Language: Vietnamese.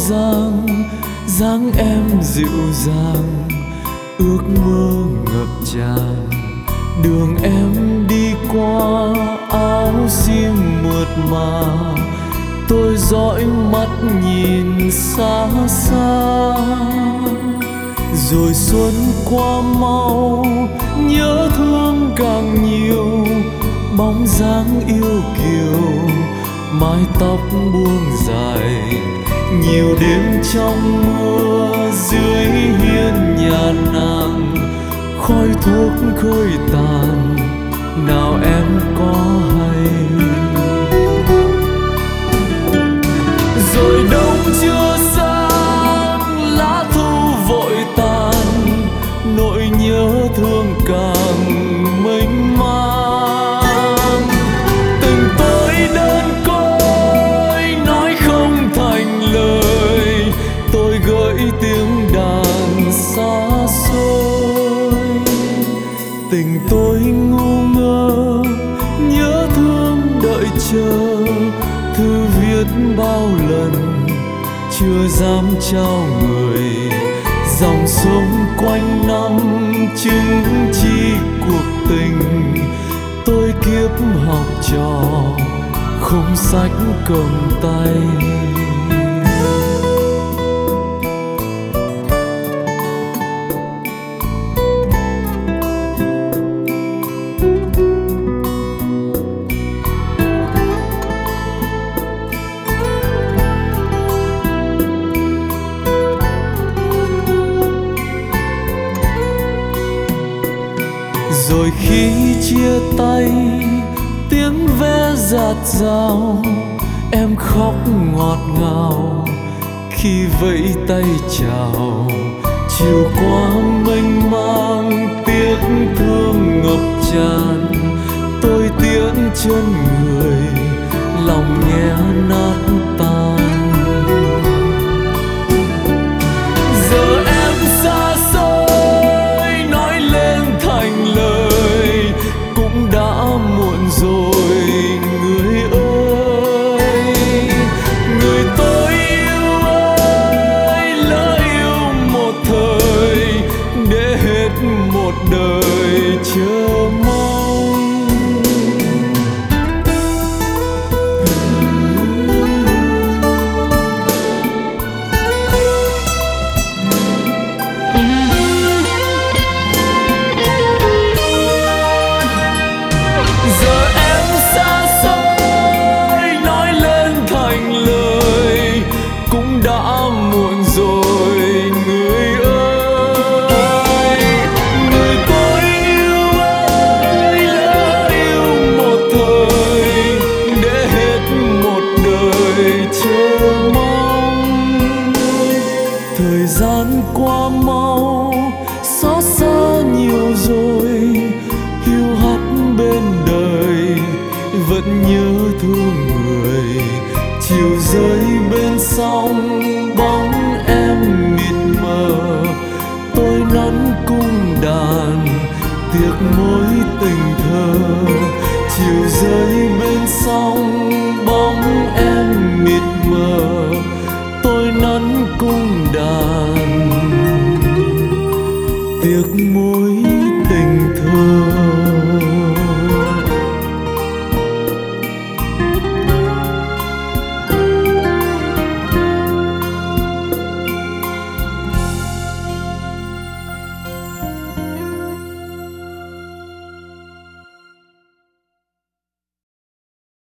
dáng em dịu dàng, ước mơ ngập tràn. Đường em đi qua áo xiêm mượt mà, tôi dõi mắt nhìn xa xa. Rồi xuân qua mau, nhớ thương càng nhiều, bóng dáng yêu kiều, mái tóc buông dài. Nhiều đêm trong mưa dưới hiên nhà nàng, khói thuốc khơi tàn, nào em có hay. Rồi đông chưa sáng, lá thu vội tàn, nỗi nhớ thương càng mênh mang. Từng tối đơn côi nói không thành lời, tôi gửi tiếng đàn xa xôi. Tình tôi ngu ngơ, nhớ thương đợi chờ, thư viết bao lần chưa dám trao người. Dòng sông quanh năm chứng chi cuộc tình, tôi kiếp học trò không sách cầm tay. Rồi khi chia tay, tiếng ve rạt rào, em khóc ngọt ngào khi vẫy tay chào. Chiều qua mênh mang tiếc thương ngập tràn, tôi tiễn chân người lòng nghe nát tan. Giờ em xa xôi nói lên thành lời, cũng đã muộn rồi người ơi. Người tôi yêu ơi, lỡ yêu một thời, để hết một đời chờ mong. Giờ em xa xôi nói lên thành lời, cũng đã muộn rồi người ơi. Người tôi yêu ơi, lỡ yêu một thời, để hết một đời chờ mong. Thời gian qua mau, xót xa nhiều rồi, hiu hắt bên đời vẫn nhớ thương người. Chiều rơi bên sông